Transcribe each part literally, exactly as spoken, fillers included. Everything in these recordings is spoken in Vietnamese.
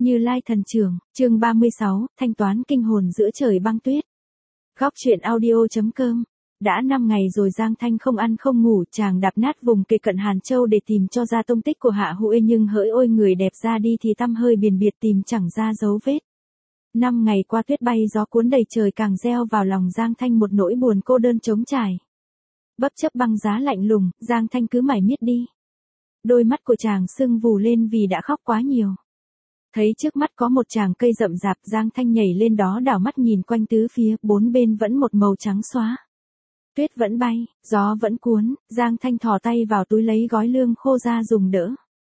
Như Lai thần trưởng, chương ba mươi sáu, thanh toán kinh hồn giữa trời băng tuyết. Góc truyện audio.com. Đã năm ngày rồi Giang Thanh không ăn không ngủ, chàng đạp nát vùng kề cận Hàn Châu để tìm cho ra tung tích của Hạ Huệ, nhưng hỡi ôi người đẹp ra đi thì tăm hơi biển biệt tìm chẳng ra dấu vết. Năm ngày qua tuyết bay gió cuốn đầy trời càng gieo vào lòng Giang Thanh một nỗi buồn cô đơn trống trải. Bất chấp băng giá lạnh lùng, Giang Thanh cứ mải miết đi. Đôi mắt của chàng sưng vù lên vì đã khóc quá nhiều. Thấy trước mắt có một tràng cây rậm rạp, Giang Thanh nhảy lên đó đảo mắt nhìn quanh tứ phía, bốn bên vẫn một màu trắng xóa. Tuyết vẫn bay, gió vẫn cuốn, Giang Thanh thò tay vào túi lấy gói lương khô ra dùng đỡ.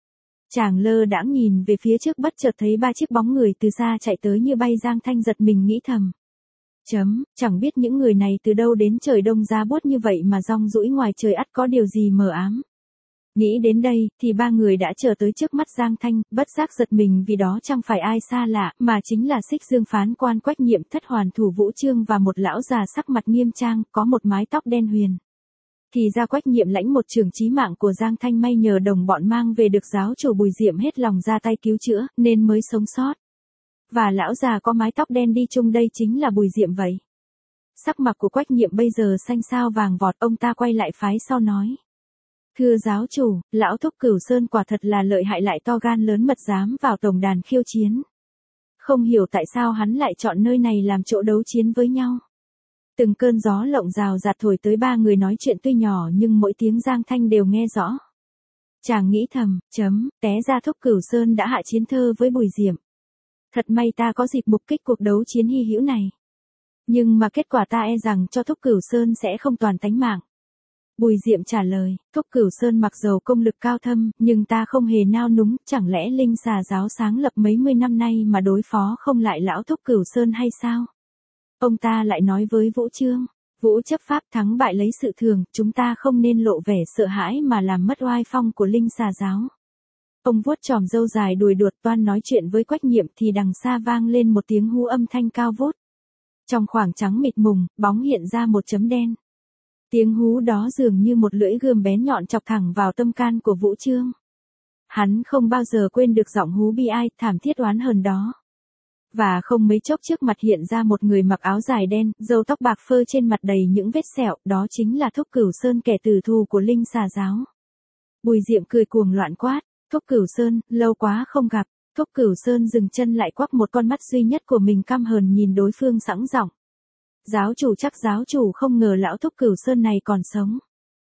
Chàng lơ đãng nhìn về phía trước bất chợt thấy ba chiếc bóng người từ xa chạy tới như bay. Giang Thanh giật mình nghĩ thầm. Chấm, chẳng biết những người này từ đâu đến, trời đông giá buốt như vậy mà rong ruổi ngoài trời ắt có điều gì mờ ám. Nghĩ đến đây, thì ba người đã chờ tới trước mắt Giang Thanh, bất giác giật mình vì đó chẳng phải ai xa lạ, mà chính là Xích Dương phán quan Quách Nhiệm, thất hoàn thủ Vũ Chương và một lão già sắc mặt nghiêm trang, có một mái tóc đen huyền. Thì ra Quách Nhiệm lãnh một trường chí mạng của Giang Thanh, may nhờ đồng bọn mang về được giáo chủ Bùi Diệm hết lòng ra tay cứu chữa, nên mới sống sót. Và lão già có mái tóc đen đi chung đây chính là Bùi Diệm vậy. Sắc mặt của Quách Nhiệm bây giờ xanh xao vàng vọt, ông ta quay lại phái sau nói. Thưa giáo chủ, lão thúc Cửu Sơn quả thật là lợi hại lại to gan lớn mật dám vào tổng đàn khiêu chiến. Không hiểu tại sao hắn lại chọn nơi này làm chỗ đấu chiến với nhau. Từng cơn gió lộng rào rạt thổi tới, ba người nói chuyện tuy nhỏ nhưng mỗi tiếng Giang Thanh đều nghe rõ. Chàng nghĩ thầm, chấm, té ra thúc Cửu Sơn đã hạ chiến thơ với Bùi Diệm. Thật may ta có dịp mục kích cuộc đấu chiến hy hữu này. Nhưng mà kết quả ta e rằng cho thúc Cửu Sơn sẽ không toàn tánh mạng. Bùi Diệm trả lời, thúc Cửu Sơn mặc dầu công lực cao thâm, nhưng ta không hề nao núng, chẳng lẽ Linh Xà giáo sáng lập mấy mươi năm nay mà đối phó không lại lão thúc Cửu Sơn hay sao? Ông ta lại nói với Vũ Chương, Vũ chấp pháp thắng bại lấy sự thường, chúng ta không nên lộ vẻ sợ hãi mà làm mất oai phong của Linh Xà giáo. Ông vuốt chòm râu dài đùi đuột toan nói chuyện với Quách Nhiệm thì đằng xa vang lên một tiếng hú âm thanh cao vút. Trong khoảng trắng mịt mùng, bóng hiện ra một chấm đen. Tiếng hú đó dường như một lưỡi gươm bén nhọn chọc thẳng vào tâm can của Vũ Chương. Hắn không bao giờ quên được giọng hú bi ai, thảm thiết oán hờn đó. Và không mấy chốc trước mặt hiện ra một người mặc áo dài đen, râu tóc bạc phơ trên mặt đầy những vết sẹo, đó chính là thúc Cửu Sơn, kẻ tử thù của Linh Xà giáo. Bùi Diệm cười cuồng loạn quát, thúc Cửu Sơn, lâu quá không gặp. Thúc Cửu Sơn dừng chân lại, quắc một con mắt duy nhất của mình căm hờn nhìn đối phương sẵn giọng. Giáo chủ, chắc giáo chủ không ngờ lão thúc Cửu Sơn này còn sống.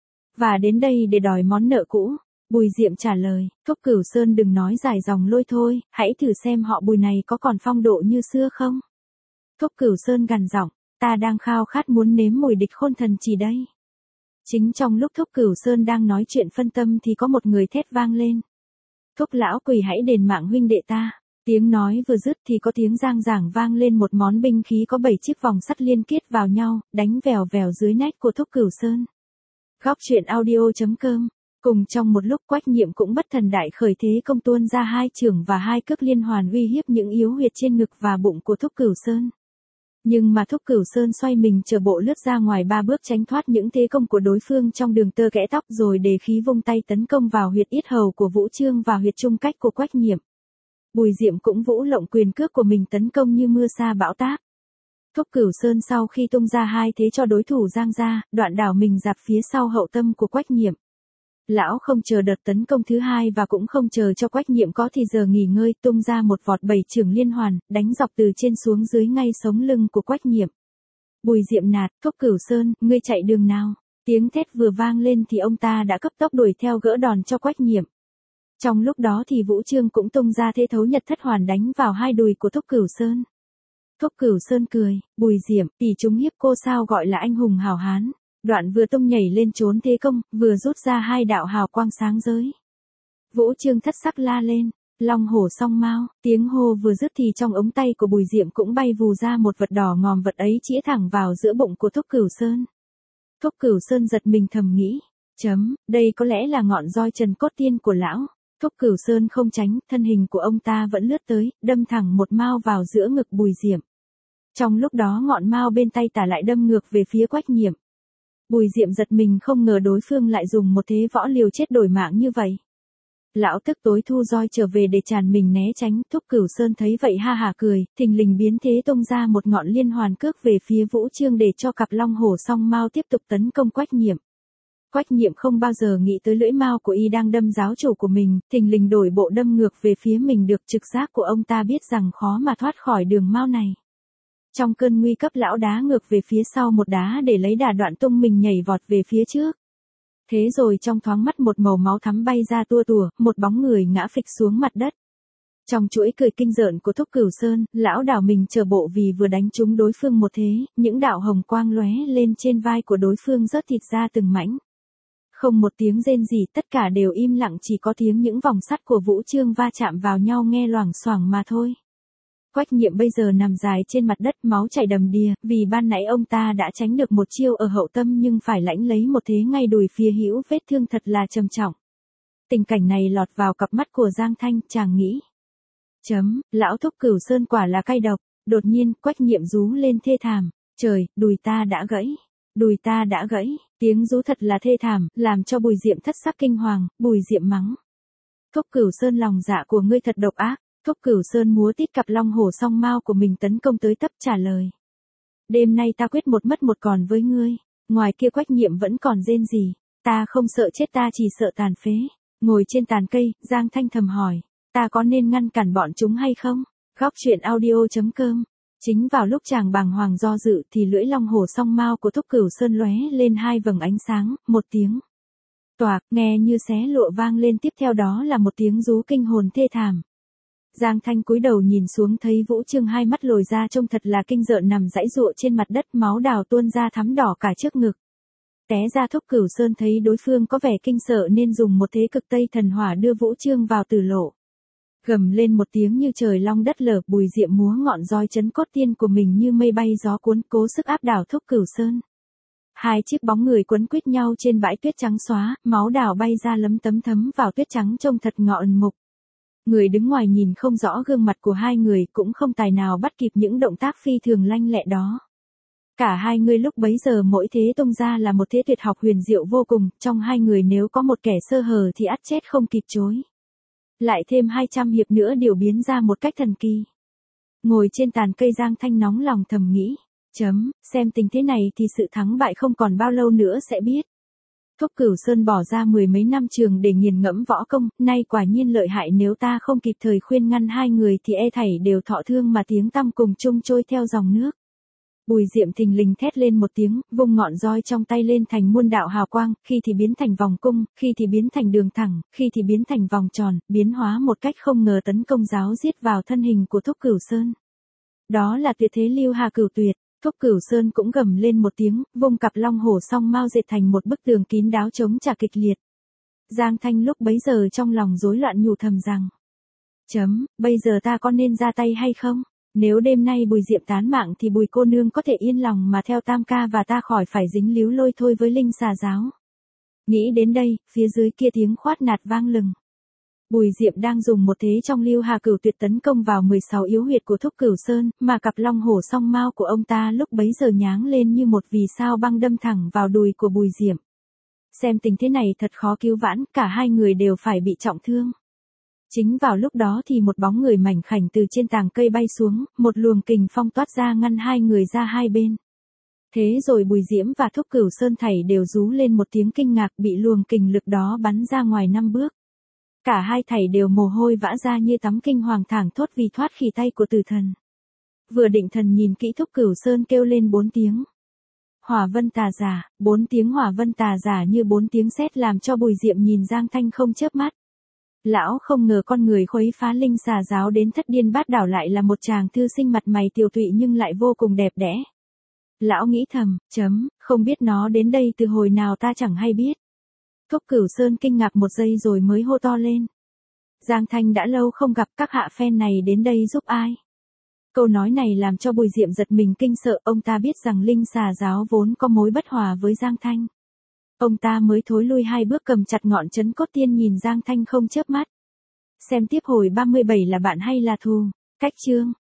Và đến đây để đòi món nợ cũ. Bùi Diệm trả lời, thúc Cửu Sơn đừng nói dài dòng lôi thôi, hãy thử xem họ Bùi này có còn phong độ như xưa không. Thúc Cửu Sơn gằn giọng, ta đang khao khát muốn nếm mùi địch khôn thần chỉ đây. Chính trong lúc thúc Cửu Sơn đang nói chuyện phân tâm thì có một người thét vang lên. Thúc lão quỳ hãy đền mạng huynh đệ ta. Tiếng nói vừa dứt thì có tiếng giang giảng vang lên, một món binh khí có bảy chiếc vòng sắt liên kết vào nhau, đánh vèo vèo dưới nách của thúc Cửu Sơn. Góc truyện audio.com. Cùng trong một lúc Quách Nhiệm cũng bất thần đại khởi thế công tuôn ra hai chưởng và hai cước liên hoàn uy hiếp những yếu huyệt trên ngực và bụng của thúc Cửu Sơn. Nhưng mà thúc Cửu Sơn xoay mình chờ bộ lướt ra ngoài ba bước tránh thoát những thế công của đối phương trong đường tơ kẽ tóc, rồi đề khí vung tay tấn công vào huyệt yết hầu của Vũ Chương và huyệt trung cách của Quách Nhiệm. Bùi Diệm cũng vũ lộng quyền cước của mình tấn công như mưa sa bão táp. Thúc Cửu Sơn sau khi tung ra hai thế cho đối thủ giang ra, đoạn đảo mình dạp phía sau hậu tâm của Quách Nhiệm. Lão không chờ đợt tấn công thứ hai và cũng không chờ cho Quách Nhiệm có thì giờ nghỉ ngơi, tung ra một vọt bảy chưởng liên hoàn, đánh dọc từ trên xuống dưới ngay sống lưng của Quách Nhiệm. Bùi Diệm nạt, thúc Cửu Sơn, ngươi chạy đường nào? Tiếng thét vừa vang lên thì ông ta đã cấp tốc đuổi theo gỡ đòn cho Quách Nhiệm. Trong lúc đó thì Vũ Chương cũng tung ra thế thấu nhật thất hoàn đánh vào hai đùi của thúc Cửu Sơn. Thúc Cửu Sơn cười, Bùi Diệm, tỷ chúng hiếp cô sao gọi là anh hùng hào hán. Đoạn vừa tung nhảy lên trốn thế công, vừa rút ra hai đạo hào quang sáng giới. Vũ Chương thất sắc la lên, long hổ song mao, tiếng hô vừa dứt thì trong ống tay của Bùi Diệm cũng bay vù ra một vật đỏ ngòm, vật ấy chĩa thẳng vào giữa bụng của thúc Cửu Sơn. Thúc Cửu Sơn giật mình thầm nghĩ, chấm, đây có lẽ là ngọn roi trần cốt tiên của lão. Thúc Cửu Sơn không tránh, thân hình của ông ta vẫn lướt tới, đâm thẳng một mao vào giữa ngực Bùi Diệm. Trong lúc đó ngọn mao bên tay tả lại đâm ngược về phía Quách Nhiệm. Bùi Diệm giật mình không ngờ đối phương lại dùng một thế võ liều chết đổi mạng như vậy. Lão tức tối thu roi trở về để tràn mình né tránh, Thúc Cửu Sơn thấy vậy ha hả cười, thình lình biến thế tung ra một ngọn liên hoàn cước về phía Vũ Chương để cho cặp long hổ song mao tiếp tục tấn công Quách Nhiệm. Quách Nhiệm không bao giờ nghĩ tới lưỡi mao của y đang đâm giáo chủ của mình, thình lình đổi bộ đâm ngược về phía mình, được trực giác của ông ta biết rằng khó mà thoát khỏi đường mao này. Trong cơn nguy cấp lão đá ngược về phía sau một đá để lấy đà đoạn tung mình nhảy vọt về phía trước. Thế rồi trong thoáng mắt một màu máu thắm bay ra tua tủa, một bóng người ngã phịch xuống mặt đất. Trong chuỗi cười kinh rợn của Thúc Cửu Sơn, lão đảo mình chờ bộ vì vừa đánh trúng đối phương một thế, những đạo hồng quang lóe lên trên vai của đối phương rớt thịt ra từng mảnh. Không một tiếng rên gì, tất cả đều im lặng, chỉ có tiếng những vòng sắt của Vũ Chương va chạm vào nhau nghe loảng xoảng mà thôi. Quách Nhiệm bây giờ nằm dài trên mặt đất, máu chảy đầm đìa, vì ban nãy ông ta đã tránh được một chiêu ở hậu tâm nhưng phải lãnh lấy một thế ngay đùi phía hữu, vết thương thật là trầm trọng. Tình cảnh này lọt vào cặp mắt của Giang Thanh, chàng nghĩ. Chấm, lão Thúc Cửu Sơn quả là cay độc. Đột nhiên, Quách Nhiệm rú lên thê thảm. Trời, đùi ta đã gãy. Đùi ta đã gãy. Tiếng rú thật là thê thảm, làm cho Bùi Diệm thất sắc kinh hoàng. Bùi Diệm mắng. Thúc Cửu Sơn, lòng dạ của ngươi thật độc ác. Thúc Cửu Sơn múa tít cặp long hổ song mao của mình tấn công tới tấp, trả lời. Đêm nay ta quyết một mất một còn với ngươi. Ngoài kia Quách Nhiệm vẫn còn rên gì. Ta không sợ chết, ta chỉ sợ tàn phế. Ngồi trên tàn cây, Giang Thanh thầm hỏi. Ta có nên ngăn cản bọn chúng hay không? Góc truyện audio chấm com. Chính vào lúc chàng bàng hoàng do dự thì lưỡi long hổ song mao của Thúc Cửu Sơn lóe lên hai vầng ánh sáng, một tiếng toạc nghe như xé lụa vang lên, tiếp theo đó là một tiếng rú kinh hồn thê thảm. Giang Thanh cúi đầu nhìn xuống thấy Vũ Chương hai mắt lồi ra trông thật là kinh rợn nằm giãy giụa trên mặt đất, máu đào tuôn ra thắm đỏ cả trước ngực. Té ra Thúc Cửu Sơn thấy đối phương có vẻ kinh sợ nên dùng một thế cực Tây thần hỏa đưa Vũ Chương vào tử lộ. Gầm lên một tiếng như trời long đất lở, Bùi Diệm múa ngọn roi chấn cốt tiên của mình như mây bay gió cuốn, cố sức áp đảo Thúc Cửu Sơn. Hai chiếc bóng người quấn quýt nhau trên bãi tuyết trắng xóa, máu đào bay ra lấm tấm thấm vào tuyết trắng trông thật ngọ mục. Người đứng ngoài nhìn không rõ gương mặt của hai người, cũng không tài nào bắt kịp những động tác phi thường lanh lẹ đó. Cả hai người lúc bấy giờ mỗi thế tung ra là một thế tuyệt học huyền diệu vô cùng, trong hai người nếu có một kẻ sơ hở thì ắt chết không kịp chối. Lại thêm hai trăm hiệp nữa điều biến ra một cách thần kỳ. Ngồi trên tàn cây, Giang Thanh nóng lòng thầm nghĩ. Chấm, xem tình thế này thì sự thắng bại không còn bao lâu nữa sẽ biết. Thúc Cửu Sơn bỏ ra mười mấy năm trường để nghiền ngẫm võ công, nay quả nhiên lợi hại, nếu ta không kịp thời khuyên ngăn hai người thì e thảy đều thọ thương mà tiếng tăm cùng chung trôi theo dòng nước. Bùi Diệm thình lình thét lên một tiếng, vung ngọn roi trong tay lên thành muôn đạo hào quang, khi thì biến thành vòng cung, khi thì biến thành đường thẳng, khi thì biến thành vòng tròn, biến hóa một cách không ngờ tấn công giáo giết vào thân hình của Thúc Cửu Sơn. Đó là tuyệt thế Lưu Hà Cửu Tuyệt. Thúc Cửu Sơn cũng gầm lên một tiếng, vung cặp long hổ song mao dệt thành một bức tường kín đáo chống trả kịch liệt. Giang Thanh lúc bấy giờ trong lòng rối loạn nhủ thầm rằng. Chấm, bây giờ ta có nên ra tay hay không? Nếu đêm nay Bùi Diệm tán mạng thì Bùi cô nương có thể yên lòng mà theo Tam ca và ta khỏi phải dính líu lôi thôi với Linh Xà giáo. Nghĩ đến đây, phía dưới kia tiếng khoát nạt vang lừng. Bùi Diệm đang dùng một thế trong Lưu Hà Cửu Tuyệt tấn công vào mười sáu yếu huyệt của Thúc Cửu Sơn, mà cặp long hổ song mao của ông ta lúc bấy giờ nháng lên như một vì sao băng đâm thẳng vào đùi của Bùi Diệm. Xem tình thế này thật khó cứu vãn, cả hai người đều phải bị trọng thương. Chính vào lúc đó thì một bóng người mảnh khảnh từ trên tàng cây bay xuống, một luồng kình phong toát ra ngăn hai người ra hai bên. Thế rồi Bùi Diễm và Thúc Cửu Sơn thảy đều rú lên một tiếng kinh ngạc, bị luồng kình lực đó bắn ra ngoài năm bước. Cả hai thảy đều mồ hôi vã ra như tắm kinh hoàng thảng thốt vì thoát khỉ tay của tử thần. Vừa định thần nhìn kỹ, Thúc Cửu Sơn kêu lên bốn tiếng. Hỏa vân tà giả, bốn tiếng hỏa vân tà giả như bốn tiếng sét làm cho Bùi Diệm nhìn Giang Thanh không chớp mắt. Lão không ngờ con người khuấy phá Linh Xà giáo đến thất điên bát đảo lại là một chàng thư sinh mặt mày tiều tụy nhưng lại vô cùng đẹp đẽ. Lão nghĩ thầm, chấm, không biết nó đến đây từ hồi nào ta chẳng hay biết. Thúc Cửu Sơn kinh ngạc một giây rồi mới hô to lên. Giang Thanh đã lâu không gặp, các hạ phen này đến đây giúp ai? Câu nói này làm cho Bùi Diệm giật mình kinh sợ, ông ta biết rằng Linh Xà giáo vốn có mối bất hòa với Giang Thanh. Ông ta mới thối lui hai bước cầm chặt ngọn chấn cốt tiên nhìn Giang Thanh không chớp mắt. Xem tiếp hồi ba mươi bảy là bạn hay là thù? Cách chương